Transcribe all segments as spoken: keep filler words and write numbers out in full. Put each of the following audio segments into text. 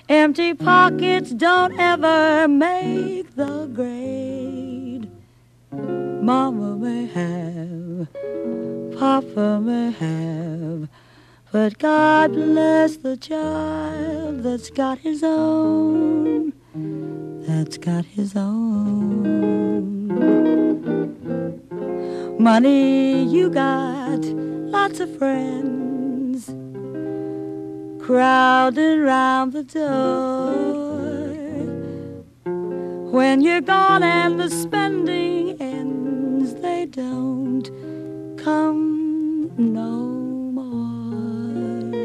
Empty pockets don't ever make the grade. Mama may have, Papa may have, but God bless the child that's got his own, that's got his own. Money you got, lots of friends crowding round the door. When you're gone and the spending ends, they don't come no more.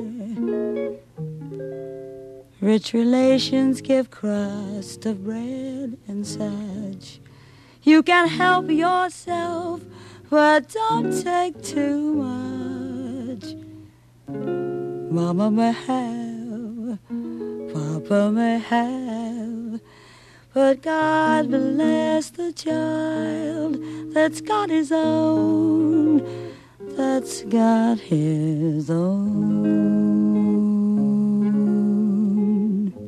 Rich relations give crust of bread and such. You can help yourself, but don't take too much. Mama may have, Papa may have, but God bless the child that's got his own, that's got his own.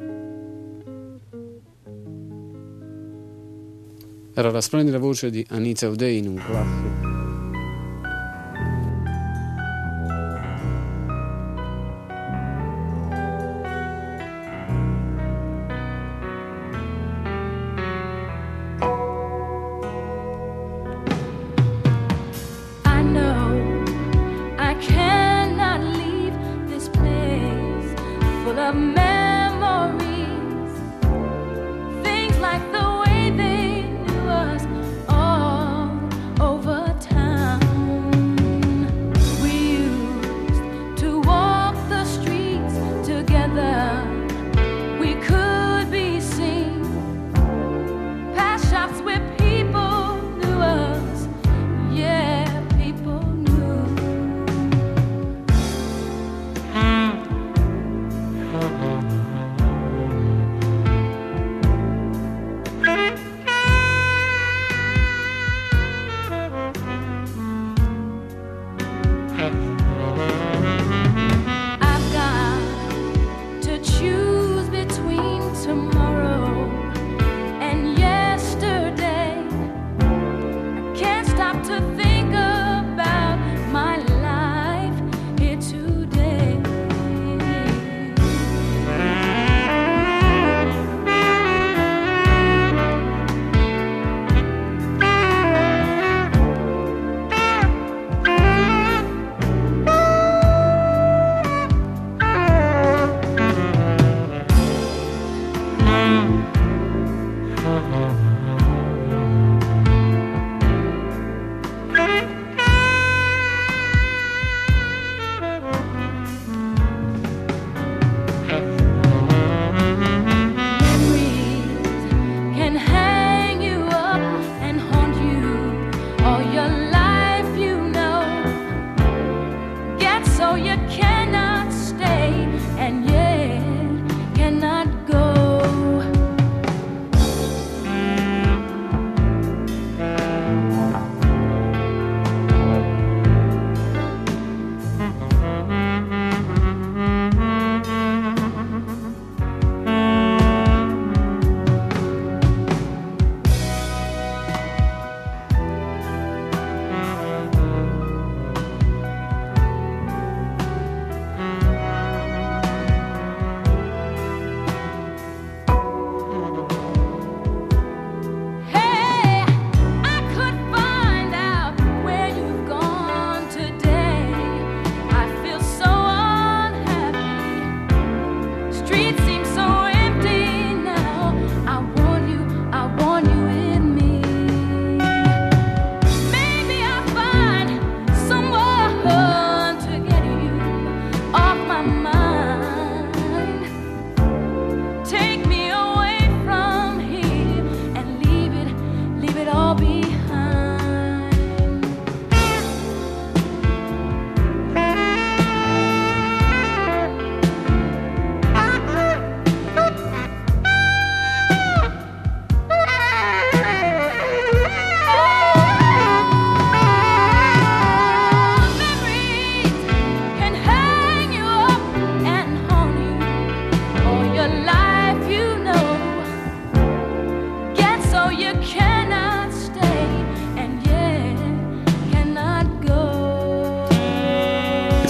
Era la splendida voce di Anita O'Day in un classico.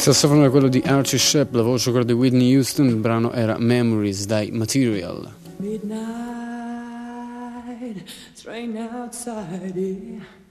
sassofono era quello di Archie Shepp, la voce quella di Whitney Houston, il brano era Memories dai Material. Midnight, it's raining outside, yeah.